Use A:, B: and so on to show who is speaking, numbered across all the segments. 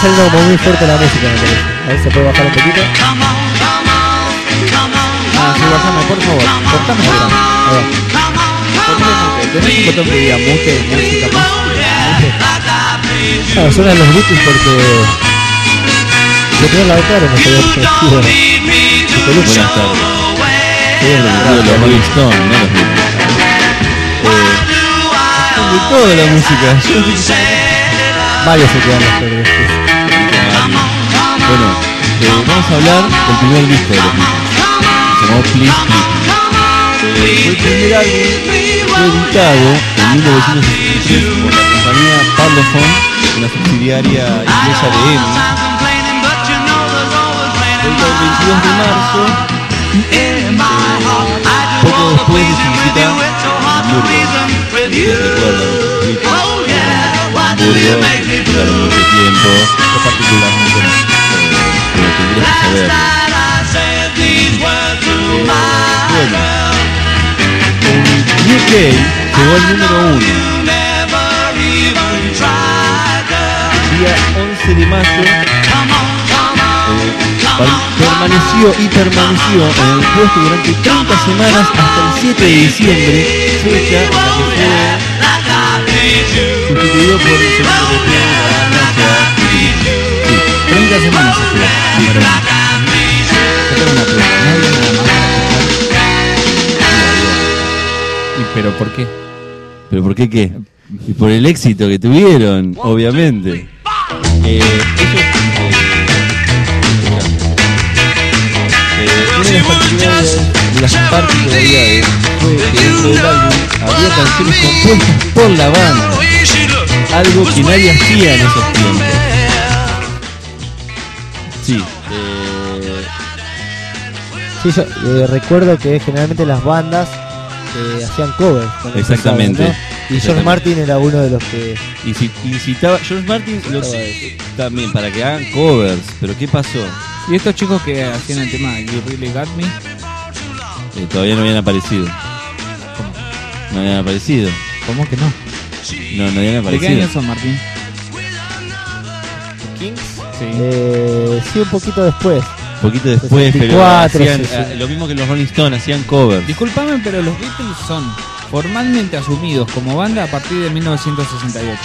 A: saliendo como muy fuerte la música, me parece. A ver, ¿se puede bajar un poquito?
B: Ah, sí, bajame, por favor. Cortame acá.
A: Ahí va.
B: ¿Tenés un botón que diga mute, música más?
A: Ah, suenan los Beatles porque yo tenía la otra, no sabía que
C: Buenas tardes. Soy el de los Rolling Stones, no los Beatles. De toda la música.
A: varios se quedan los Beatles.
C: Bueno, vamos a hablar del primer disco de los Beatles. Se llamó Please Please. Fue el primer álbum, fue editado en 1963 por la compañía Parlophone, una subsidiaria inglesa de EMI. El 22 de marzo, poco después de su visita a Hamburgo. ¿Se recuerdan? Hamburgo, duraron mucho tiempo, yo particularmente pero tendrías que saberlo. Bueno, en UK llegó al número 1 el día 11 de mayo. Permaneció en el puesto durante 30 semanas hasta el 7 de diciembre, fecha en la que fue sustituido por el segundo que tiene la banda. Sí, 30 semanas estuvo número 1. Yo tengo una pregunta, ¿no había nada más para escuchar?
B: ¿Y pero por qué?
C: ¿Pero por qué qué? Y por el éxito que tuvieron, obviamente. Una de las particularidades fue que dentro del álbum había canciones compuestas por la banda, algo que nadie hacía en esos tiempos. Sí,
A: Sí, yo recuerdo que generalmente las bandas hacían covers.
C: exactamente.
A: ¿no? Y George Martin era uno de los que
C: incitaba George Martin también para que hagan covers, pero ¿qué pasó?
B: ¿Y estos chicos que hacían el tema You Really Got Me?
C: Todavía no habían aparecido.
B: ¿Cómo?
C: No habían aparecido.
B: ¿Cómo que no?
C: No habían
B: ¿De
C: aparecido.
B: qué año son, Martín?
A: Kings.
B: Sí.
A: Sí, un poquito después.
C: Un poquito después,
A: 64,
C: pero hacían
A: 60.
C: lo mismo que los Rolling Stones, hacían covers.
B: Disculpame, pero los Beatles son formalmente asumidos como banda a partir de 1968.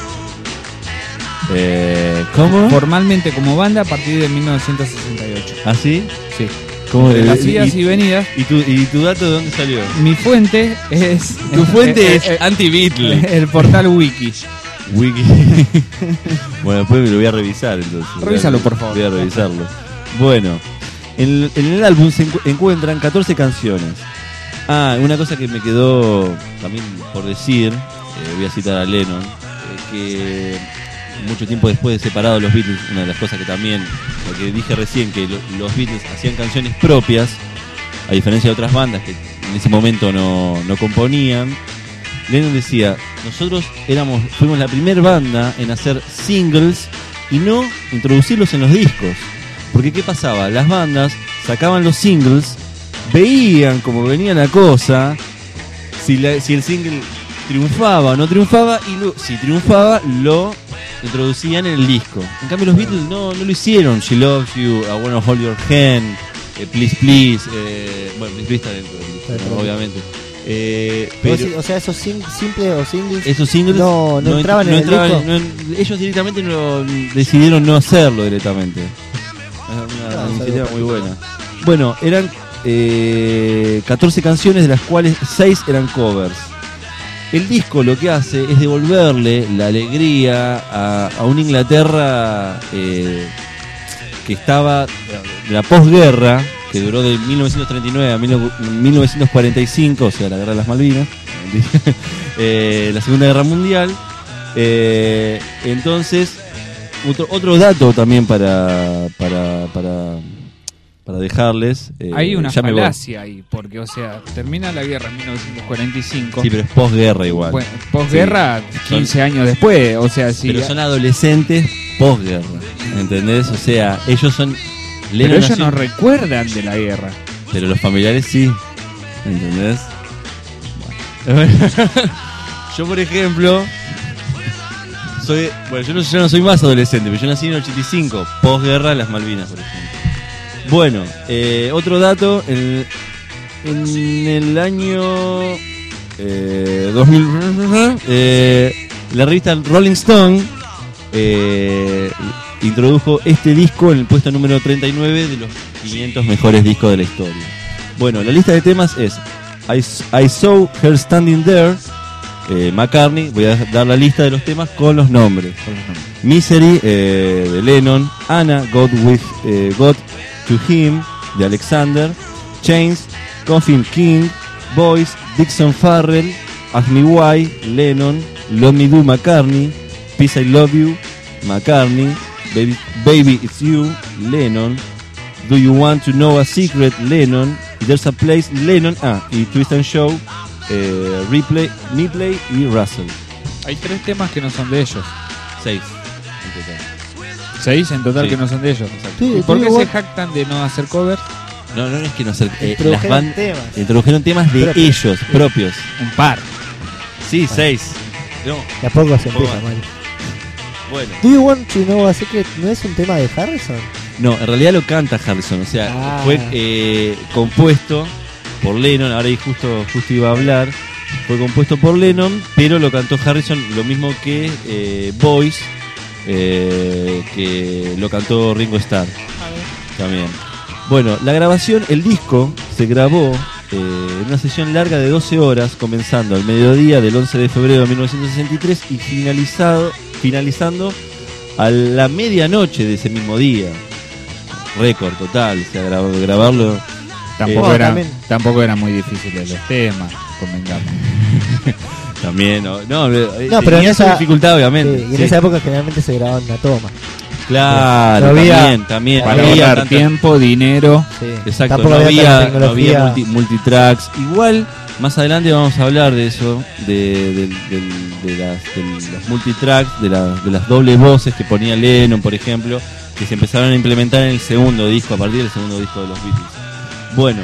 C: ¿Cómo?
B: Formalmente como banda a partir de 1968.
C: ¿Ah, sí?
B: Sí.
C: ¿Cómo?
B: De las idas y venidas.
C: ¿Y tu dato de dónde salió?
B: Mi fuente es...
C: Tu fuente es anti-Beatle.
B: El portal Wiki.
C: Wiki. Bueno, después me lo voy a revisar entonces.
B: Revísalo, por favor.
C: Voy a revisarlo. Bueno, en el álbum se encuentran 14 canciones. Ah, una cosa que me quedó también por decir, voy a citar a Lennon, que mucho tiempo después de separados los Beatles, una de las cosas que también, lo que dije recién, que los Beatles hacían canciones propias, a diferencia de otras bandas que en ese momento no componían. Lennon decía, nosotros fuimos la primera banda en hacer singles y no introducirlos en los discos. Porque ¿qué pasaba? Las bandas sacaban los singles, veían cómo venía la cosa, si el single triunfaba o no triunfaba, y si triunfaba lo introducían en el disco. En cambio los Beatles no lo hicieron. She Loves You, I Wanna Hold Your Hand, Please Please, bueno, Please Please está dentro del disco, ¿no? Obviamente. Pero
A: O sea, esos simples o singles,
C: esos singles
A: no entraban en el disco.
C: Ellos directamente decidieron no hacerlo directamente. Una iniciativa muy buena. Bueno, eran 14 canciones, de las cuales 6 eran covers. El disco lo que hace es devolverle la alegría a una Inglaterra que estaba de la posguerra, que duró de 1939 a 1945, o sea, la guerra de las Malvinas, la Segunda Guerra Mundial. Entonces, otro dato también para dejarles.
B: Hay una falacia ahí, porque, o sea, termina la guerra en 1945.
C: Sí, pero es posguerra igual.
B: Bueno, posguerra, sí. 15 años después, o sea, sí.
C: Pero son adolescentes posguerra, ¿entendés? O sea, ellos son...
B: Pero ellos no recuerdan de la guerra.
C: Pero los familiares sí, ¿entendés? Bueno. Yo, por ejemplo, yo no soy más adolescente, pero yo nací en el 85, posguerra de las Malvinas, por ejemplo. Bueno, otro dato, en el año 2000, la revista Rolling Stone introdujo este disco en el puesto número 39 de los 500 mejores discos de la historia. Bueno, la lista de temas es I Saw Her Standing There, McCartney. Voy a dar la lista de los temas con los nombres. Misery, de Lennon. Anna, God to Him, de Alexander. Chains, Coffin King. Boys, Dixon Farrell. Ask Me Why, Lennon. Love Me Do, McCartney. Peace I Love You, McCartney. Baby It's You, Lennon. Do You Want to Know a Secret, Lennon. There's a Place, Lennon. Y Twist and Show, Replay, Midley y Russell.
B: Hay 3 temas que no son de ellos.
C: 6 en total.
B: 6 en total,
C: Sí.
B: que no son de ellos.
C: Exacto.
B: ¿Y por qué se jactan de no hacer covers?
C: No es que no sé.
A: Introdujeron temas.
C: Introdujeron temas de
A: Propios.
C: ellos, propios.
B: Un par.
C: Sí, 6. No,
A: De a poco se empieza,
C: Bueno.
A: Mario.
C: bueno.
A: Do You Want to Know a Secret no es un tema de Harrison?
C: No, en realidad lo canta Harrison. O sea,
A: Ah.
C: fue compuesto por Lennon. Ahora ahí justo iba a hablar. Fue compuesto por Lennon, pero lo cantó Harrison, lo mismo que Boys, que lo cantó Ringo Starr también. Bueno, la grabación, el disco se grabó en una sesión larga de 12 horas, comenzando al mediodía del 11 de febrero de 1963 y finalizando a la medianoche de ese mismo día. Récord total, o sea, grabarlo.
B: Tampoco eran muy difíciles los temas, convengamos.
C: También, no,
A: pero
C: tenía
A: en
C: su
A: esa-
C: dificultad, obviamente.
A: Y en
C: Sí.
A: esa época generalmente se grababa en una toma.
C: Claro,
A: No había-
C: también.
B: Para
C: no había
B: ahorrar
C: tanta-
B: tiempo, dinero.
A: Sí.
C: Exacto,
A: Tampoco
C: no
A: había tanta
C: había
A: tecnología.
C: multitracks. Igual, más adelante vamos a hablar de eso, de las multitracks, de las doble voces que ponía Lennon, por ejemplo, que se empezaron a implementar en el segundo disco, a partir del segundo disco de los Beatles. Bueno,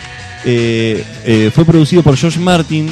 C: fue producido por George Martin.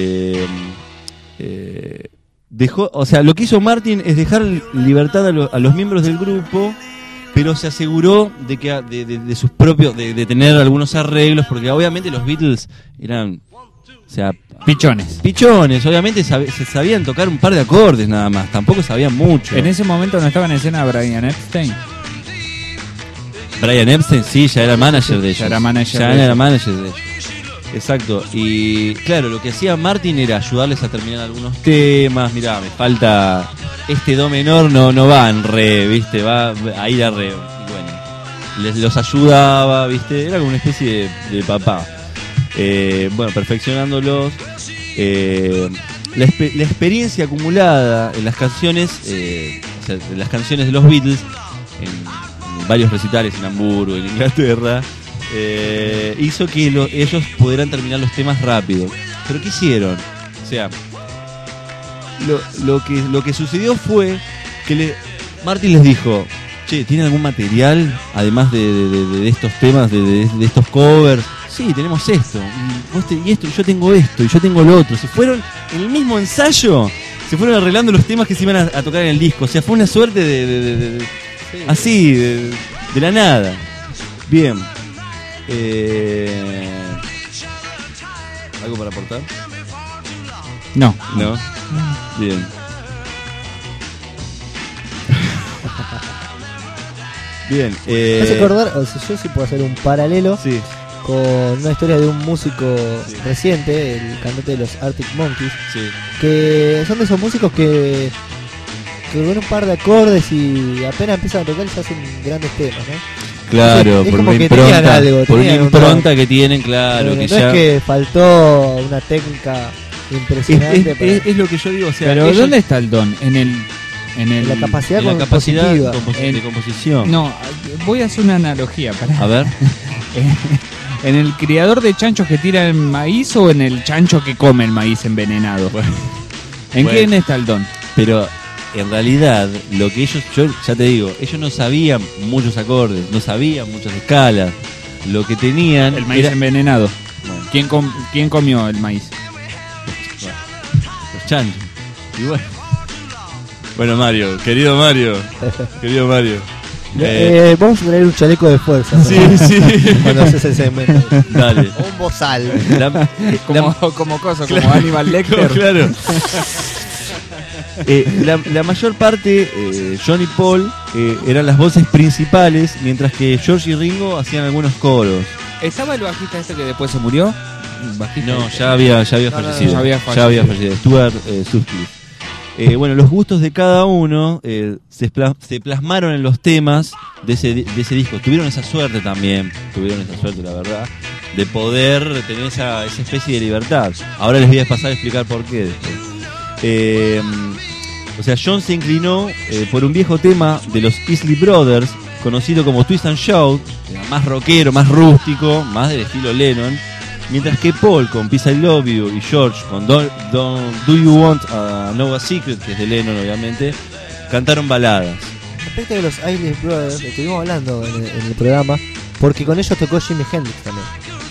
C: Lo que hizo Martin es dejar libertad a los miembros del grupo, pero se aseguró de sus propios, de tener algunos arreglos, porque obviamente los Beatles eran, pichones, obviamente se sabían tocar un par de acordes nada más, tampoco sabían mucho.
B: En ese momento no estaba en escena Brian Epstein.
C: Brian Epstein sí, ya era manager de ellos.
B: Ya era manager de
C: era
B: ellos.
C: manager de ellos. Exacto, y claro, lo que hacía Martin era ayudarles a terminar algunos temas. Mirá, me falta este do menor, no va en re, viste, va a ir a re. Y bueno, los ayudaba, viste, era como una especie de papá. Bueno, perfeccionándolos. La experiencia acumulada en las canciones, en las canciones de los Beatles, en varios recitales en Hamburgo, en Inglaterra, hizo que ellos pudieran terminar los temas rápido. ¿Pero qué hicieron? O sea, lo que sucedió fue que Martin les dijo: che, ¿tienen algún material además de estos temas, de estos covers? Sí, tenemos esto, y esto, y yo tengo esto, y yo tengo lo otro. Se fueron en el mismo ensayo, se fueron arreglando los temas que se iban a tocar en el disco. O sea, fue una suerte de la nada. Bien. ¿Algo para aportar?
B: No.
C: No. Bien. Bien.
A: ¿Me hace acordar? O sea, yo sí puedo hacer un paralelo
C: Sí.
A: con una historia de un músico reciente, el cantante de los Arctic Monkeys,
C: Sí.
A: que son de esos músicos que con un par de acordes y apenas empiezan a tocar ya hacen grandes temas, ¿no?
C: Claro,
A: Es
C: por
A: como
C: una
A: que tenían
C: impronta,
A: algo,
C: por una
A: tenían un
C: impronta
A: don.
C: que tienen, claro,
A: No
C: que
A: es
C: ya
A: que faltó una técnica impresionante para
C: es lo que yo digo, o sea,
B: Pero
C: ellos-
B: ¿dónde está el don? En
A: la capacidad,
C: en la capacidad
A: compositiva.
C: de composición.
B: No, voy a hacer una analogía.
C: A ver,
B: ¿En el criador de chanchos que tira el maíz o en el chancho que come el maíz envenenado? ¿En
C: Bueno.
B: quién está el don?
C: pero en realidad lo que ellos, yo ya te digo, ellos no sabían muchos acordes, no sabían muchas escalas. Lo que tenían
B: El maíz
C: era
B: envenenado.
C: bueno,
B: ¿Quién comió el maíz?
C: los chanchos. Y bueno, Bueno, Mario. Querido Mario.
A: Vamos a poner un chaleco de fuerza.
C: Sí, sí.
A: Cuando haces el segmento.
C: Dale.
A: O un bozal.
B: Como cosa, como Hannibal Lecter.
C: Claro. La mayor parte, John y Paul eran las voces principales, mientras que George y Ringo hacían algunos coros.
B: ¿Estaba el bajista este que después se murió? ¿Bajista?
C: No, ya había fallecido.
B: ya había
C: Ya había fallecido. Stuart Sutcliffe. Bueno, los gustos de cada uno se plasmaron en los temas de ese disco. Tuvieron esa suerte también, la verdad, de poder tener esa especie de libertad. Ahora les voy a pasar a explicar por qué después. O sea, John se inclinó por un viejo tema de los Isley Brothers, conocido como Twist and Shout, más rockero, más rústico, más del estilo Lennon. Mientras que Paul con Peace I Love You y George con Do You Want to Know a Secret, que es de Lennon obviamente, cantaron baladas.
A: Respecto de los Isley Brothers, estuvimos hablando en el programa, porque con ellos tocó Jimi Hendrix también.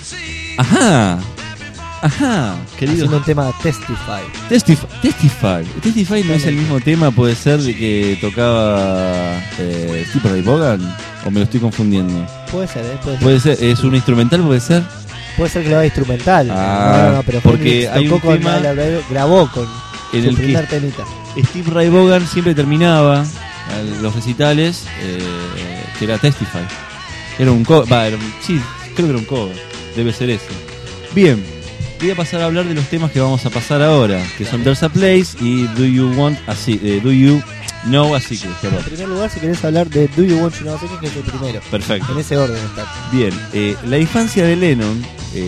C: Ajá, querido.
A: Haciendo un tema Testify.
C: Testify no es el mismo tema, puede ser, de que tocaba Steve Ray Vaughan, o me lo estoy confundiendo.
A: Puede ser,
C: Puede ser, es un instrumental, puede ser.
A: Puede ser que lo haga instrumental. No, pero
C: porque hay un tema
A: grabó con
C: en
A: su
C: el
A: primer temita.
C: Steve Ray Vaughan siempre terminaba los recitales que era Testify. Era un cover, sí, creo que era un cover. Debe ser ese. Bien, voy a pasar a hablar de los temas que vamos a pasar ahora, que son There's a Place y Do You Know a Secret.
A: En primer lugar, si querés hablar de Do You Want to Know a Secret, que es el primero.
C: Perfecto.
A: En ese orden está.
C: Bien, la infancia de Lennon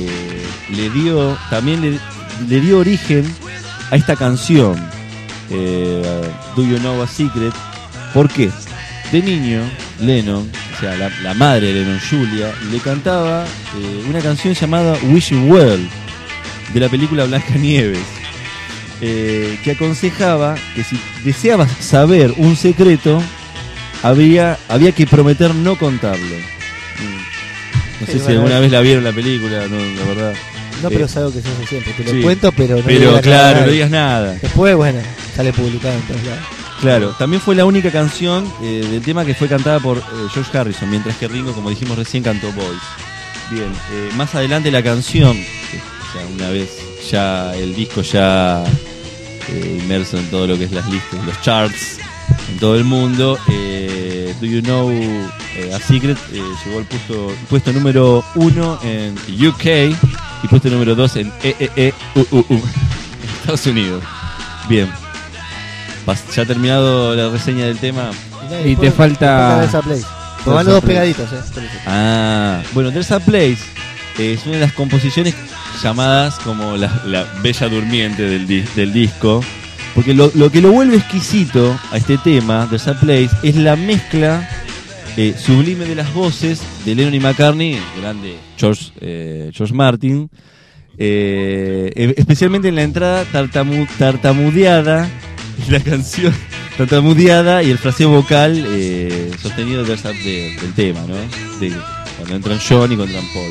C: le dio origen a esta canción, Do You Know a Secret. ¿Por qué? De niño, Lennon, o sea, la madre de Lennon, Julia, le cantaba una canción llamada Wishing Well, de la película Blancanieves, que aconsejaba que si deseabas saber un secreto, había que prometer no contarlo. No sé si alguna vez la vieron la película, no, la verdad.
A: No, pero es algo que se hace siempre. Te lo
C: sí,
A: cuento, pero no
C: digas nada. No digas nada.
A: Después, bueno, sale publicado en todos lados.
C: Claro, también fue la única canción del tema que fue cantada por George Harrison, mientras que Ringo, como dijimos recién, cantó Boys. Bien, más adelante la canción, o sea, una vez ya el disco ya inmerso en todo lo que es las listas, los charts en todo el mundo, Do You Know a Secret llegó al puesto número 1 en UK y puesto número 2 en Estados Unidos. Bien, ya ha terminado la reseña del tema.
B: Y te falta
A: There's a Place. Van los dos pegaditos,
C: Bueno, There's a Place es una de las composiciones llamadas como la bella durmiente del disco, porque lo que lo vuelve exquisito a este tema, There's a Place, es la mezcla sublime de las voces de Lennon y McCartney, el grande George Martin, especialmente en la entrada tartamudeada, la canción tartamudeada y el fraseo vocal sostenido del tema, ¿no? Cuando entran John y cuando entran Paul.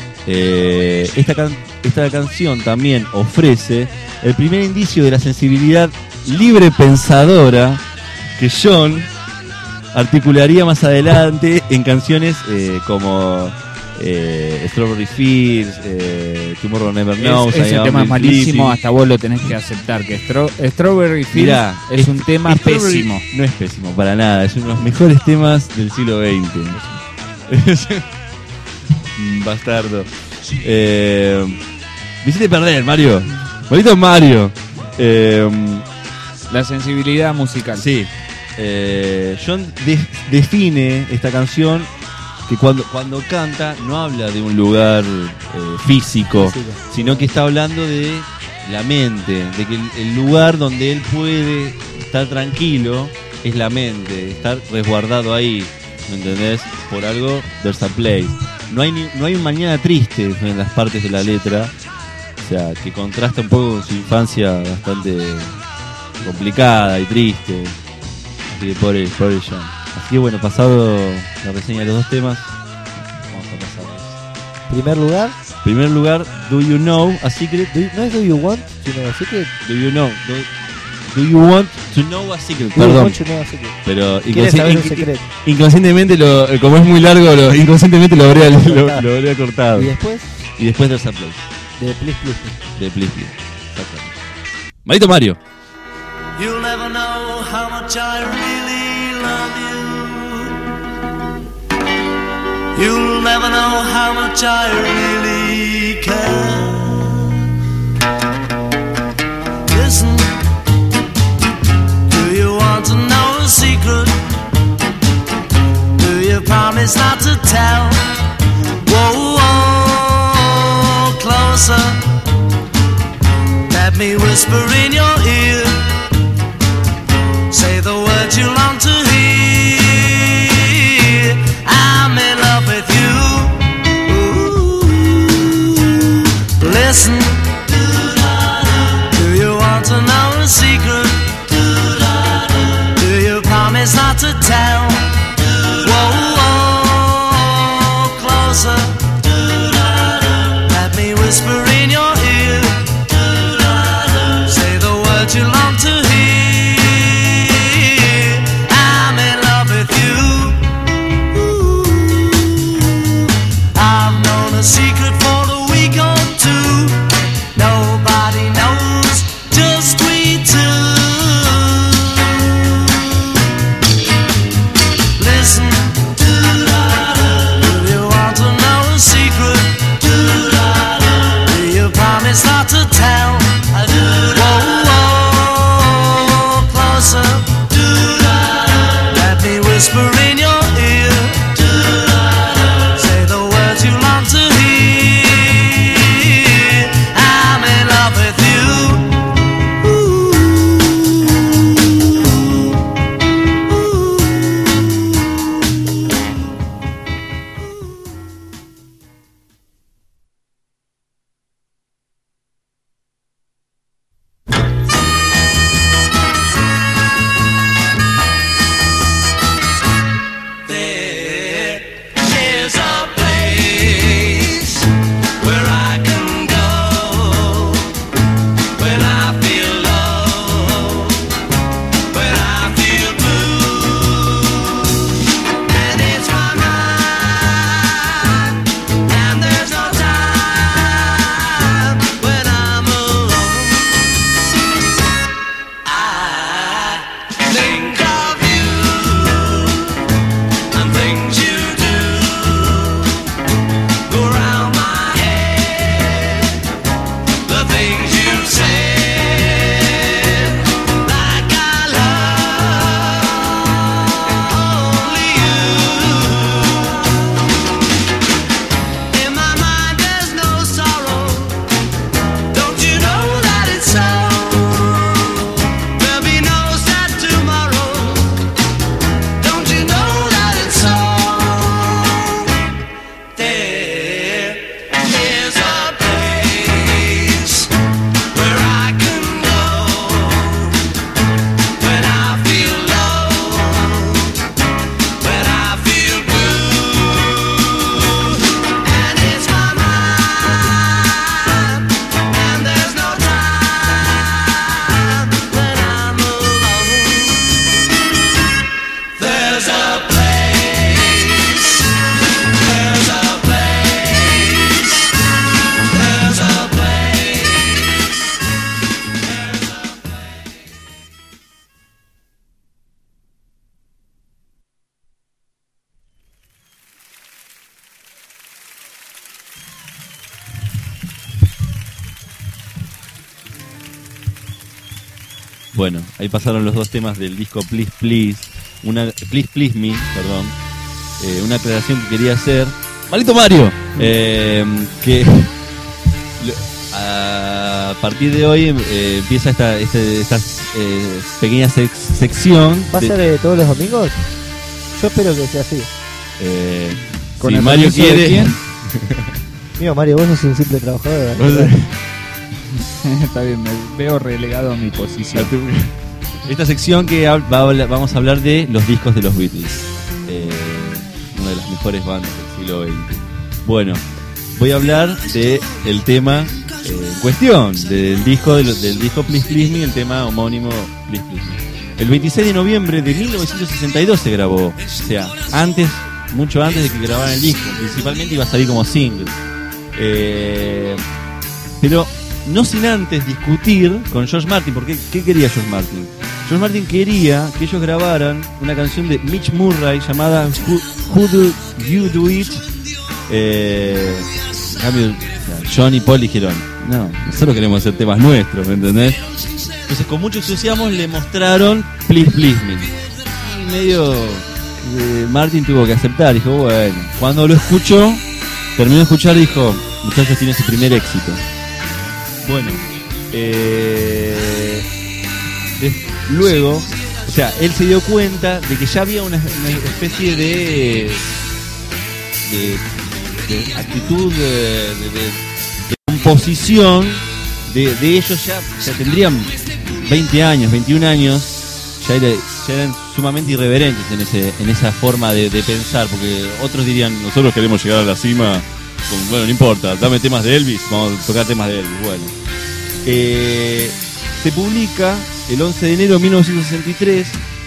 C: Esta canción también ofrece el primer indicio de la sensibilidad libre pensadora que John articularía más adelante en canciones como Strawberry Fields, Tomorrow Never Knows.
B: Ese tema es malísimo, hasta vos lo tenés que aceptar, que Strawberry Fields es un tema pésimo.
C: No es pésimo, para nada, es uno de los mejores temas del siglo XX. Bastardo. Me hiciste perder, Mario. Bonito Mario.
B: La sensibilidad musical.
C: Sí. John define esta canción que cuando canta no habla de un lugar físico, sino que está hablando de la mente, de que el lugar donde él puede estar tranquilo es la mente, estar resguardado ahí, ¿me entendés? Por algo, There's a Place. No hay un mañana triste en las partes de la letra, o sea, que contrasta un poco con su infancia bastante complicada y triste. Así que pobre John. Así que bueno, pasado la reseña de los dos temas, vamos a pasar. Primer lugar, Do You Know a Secret?
A: No es Do You Want, sino a Secret.
C: Do You Know. Do you want to know a secret? Perdón.
A: Mucho no, así que
C: Pero
A: ¿quieres saber un secreto?
C: inconscientemente, como es muy largo, inconscientemente lo habría cortado.
A: Y después,
C: Y después There's a Place,
A: de Please Please.
C: de Please Please. Exactamente. Marito Mario.
D: You'll never know how much I really love you. You'll never know how much I really care. Listen, do you want to know a secret? Do you promise not to tell? Whoa, whoa, closer. Let me whisper in your ear. Say the words you long to hear. I'm in love with you. Ooh, listen. Do you want to know a secret? Do you promise not to tell? Whoa, whoa, closer. Let me whisper in your ear. Say the words you long to hear. A secret for a week or two. Nobody knows, just we two. Listen, do you want to know a secret? Do you promise not to tell? Whoa, whoa, closer. Let me whisper in your ear. Say the words you long to hear. I'm in love with you. There's a place where I can go when I feel low, when I feel blue, and it's my mind, and there's no time when I'm alone. I think of you and things you do go round my head. The things you said, like I love only you. In my mind there's no sorrow. Don't you know that it's so? There'll be no sad tomorrow. Don't you know that it's so? There is a place where I can go when I feel low, when I feel blue, and it's my mind, and there's no time when I'm alone. There's a place, there's a place, there's a place.
C: Bueno, ahí pasaron los dos temas del disco Please Please. Please Please Me, perdón. Una aclaración que quería hacer. ¡Maldito Mario! Que a partir de hoy empieza esta pequeña sección.
A: ¿Va a ser todos los domingos? Yo espero que sea así.
B: ¿Con
C: si
B: el
C: Mario
B: permiso de
C: quiere.
B: quién?
A: Mío, Mario, vos sos un simple trabajador.
B: Está bien, me veo relegado a mi posición.
C: Esta sección que vamos a hablar de los discos de los Beatles, una de las mejores bandas del siglo XX. Bueno, voy a hablar de el tema en cuestión, del disco Please Please Me, el tema homónimo Please Please Me. El 26 de noviembre de 1962 se grabó, o sea, mucho antes de que grabaran el disco. Principalmente iba a salir como single. Pero no sin antes discutir con George Martin, porque ¿qué quería George Martin? George Martin quería que ellos grabaran una canción de Mitch Murray llamada Who Do You Do It. En cambio, John y Paul dijeron, no, nosotros queremos hacer temas nuestros, ¿me entendés? Entonces con mucho entusiasmo le mostraron Please Please Me. Y medio Martin tuvo que aceptar, dijo, bueno, cuando lo escuchó, terminó de escuchar, dijo, muchachos, tiene su primer éxito. Bueno, luego, o sea, él se dio cuenta de que ya había una especie de actitud, de composición de ellos. Ya tendrían 20 años, 21 años, ya eran sumamente irreverentes en esa forma de pensar, porque otros dirían, nosotros queremos llegar a la cima, bueno, no importa, dame temas de Elvis, vamos a tocar temas de Elvis. Bueno, se publica el 11 de enero de 1963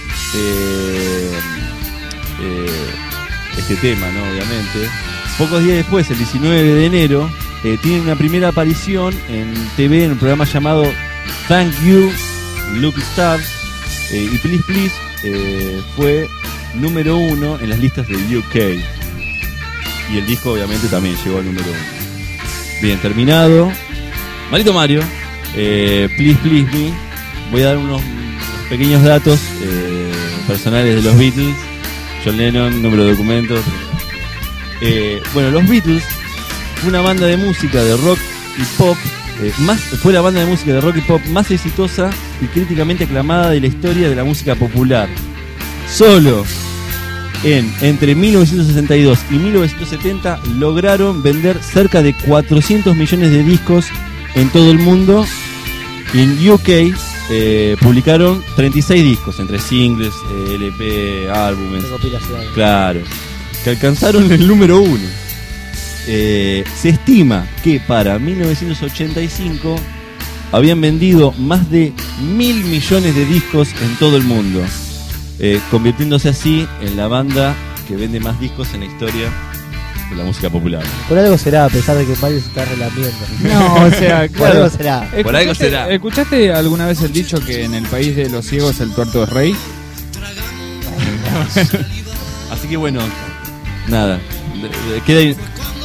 C: este tema, ¿no? Obviamente. Pocos días después, el 19 de enero, tiene una primera aparición en TV en un programa llamado Thank You, Lucky Stars, y Please Please fue número 1 en las listas de UK. Y el disco obviamente también llegó al número 1. Bien, terminado. Marito Mario, Please Please Me. Voy a dar unos pequeños datos personales de los Beatles. John Lennon, número de documentos. Bueno, los Beatles fue una banda de música de rock y pop, fue la banda de música de rock y pop más exitosa y críticamente aclamada de la historia de la música popular. Solo entre 1962 y 1970 lograron vender cerca de 400 millones de discos en todo el mundo. Y en UK publicaron 36 discos, entre singles, LP, álbumes, claro, que alcanzaron el número 1. Se estima que para 1985 habían vendido más de 1.000 millones de discos en todo el mundo, convirtiéndose así en la banda que vende más discos en la historia de la música popular.
A: Por algo será, a pesar de que Mario se está relamiendo.
B: No, o sea,
A: por algo será.
C: Por algo será.
B: ¿Escuchaste alguna vez el dicho que en el país de los ciegos el tuerto es rey?
C: Así que bueno, nada, queda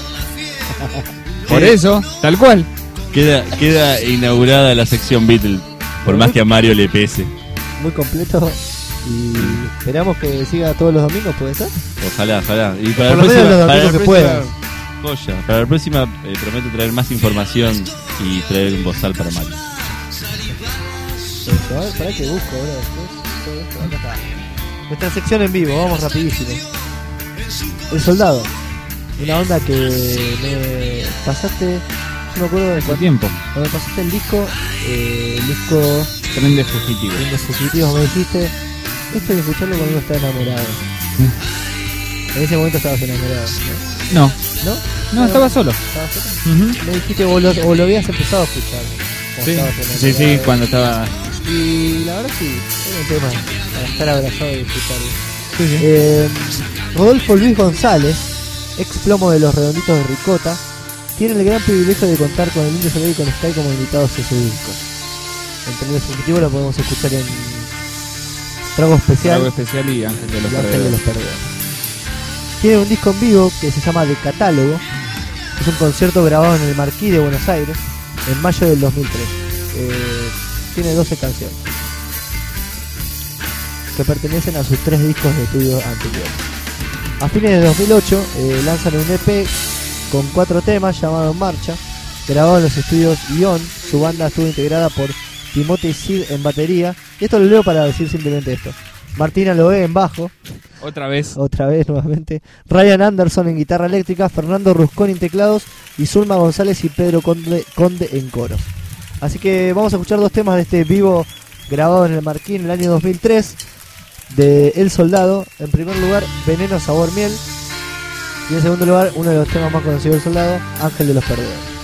B: Por eso, tal cual.
C: queda inaugurada la sección Beatles, por más que a Mario le pese.
A: Muy completo. Y esperamos que siga todos los domingos, ¿puede ser?
C: Ojalá. Y para
A: Por lo menos los domingos que puedas.
C: Joya. Para la próxima prometo traer más información y traer un bozal para Mario.
A: A ver, pará que busco ahora después. Acá está. Nuestra sección en vivo, vamos rapidísimo. El Soldado. Una onda que me pasaste. Yo me acuerdo de
B: Hace tiempo.
A: cuando me pasaste el disco. El disco
B: Tren de fugitivos.
A: de los fugitivos, me dijiste, esto hay que escucharlo cuando uno está enamorado. En ese momento estabas enamorado,
B: No,
A: ¿no?
B: no, estaba solo.
A: ¿Estabas solo?
B: Ujú.
A: Me dijiste o lo habías empezado a escuchar cuando
B: Sí,
A: estabas
B: sí,
A: enamorado.
B: sí, cuando estaba.
A: Y la verdad sí, era un tema para estar abrazado y disfrutarlo.
B: Sí, sí.
A: Rodolfo Luis González, ex plomo de los Redonditos de Ricota, tiene el gran privilegio de contar con el Indio Solari y con Sky como invitados en su disco. El Tren de Fugitivo lo podemos escuchar en Trago Especial,
B: Algo especial y Ángel de los
A: y Ángel de
B: Perdedores.
A: los Perdedores. Tiene un disco en vivo que se llama De Catálogo. Es un concierto grabado en el Marquí de Buenos Aires en mayo del 2003. Tiene 12 canciones que pertenecen a sus 3 discos de estudio anteriores. A fines de 2008 lanzan un EP con 4 temas llamado En Marcha, grabado en los estudios Ion. Su banda estuvo integrada por Timothy Sid en batería, y esto lo leo para decir simplemente esto: Martina Loé en bajo,
B: Otra vez.
A: otra vez nuevamente, Ryan Anderson en guitarra eléctrica, Fernando Ruscón en teclados y Zulma González y Pedro Conde en coros. Así que vamos a escuchar 2 temas de este vivo grabado en el Marquí en el año 2003 de El Soldado. En primer lugar, Veneno Sabor Miel, y en segundo lugar, uno de los temas más conocidos del Soldado, Ángel de los Perdedores.